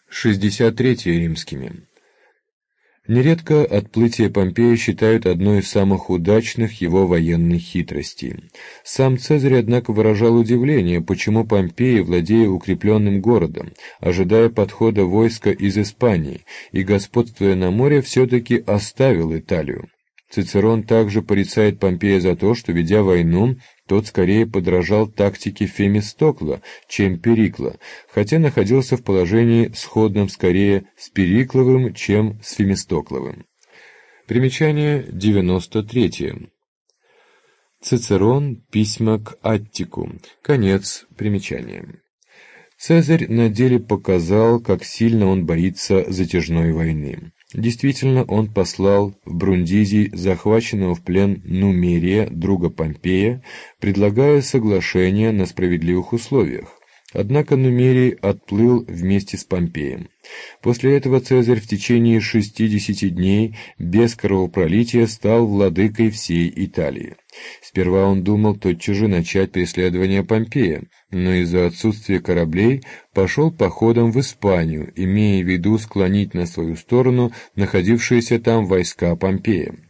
63 римскими. Нередко отплытие Помпея считают одной из самых удачных его военных хитростей. Сам Цезарь, однако, выражал удивление, почему Помпей, владея укрепленным городом, ожидая подхода войска из Испании и господствуя на море, все-таки оставил Италию. Цицерон также порицает Помпея за то, что, ведя войну, тот скорее подражал тактике Фемистокла, чем Перикла, хотя находился в положении сходном скорее с Перикловым, чем с Фемистокловым. Примечание 93. Цицерон. Письма к Аттику. Конец примечания. Цезарь на деле показал, как сильно он боится затяжной войны. Действительно, он послал в Брундизий захваченного в плен Нумерия, друга Помпея, предлагая соглашение на справедливых условиях. Однако Нумерий отплыл вместе с Помпеем. После этого Цезарь в течение 60 дней без кровопролития стал владыкой всей Италии. Сперва он думал тотчас же начать преследование Помпея, но из-за отсутствия кораблей пошел походом в Испанию, имея в виду склонить на свою сторону находившиеся там войска Помпея.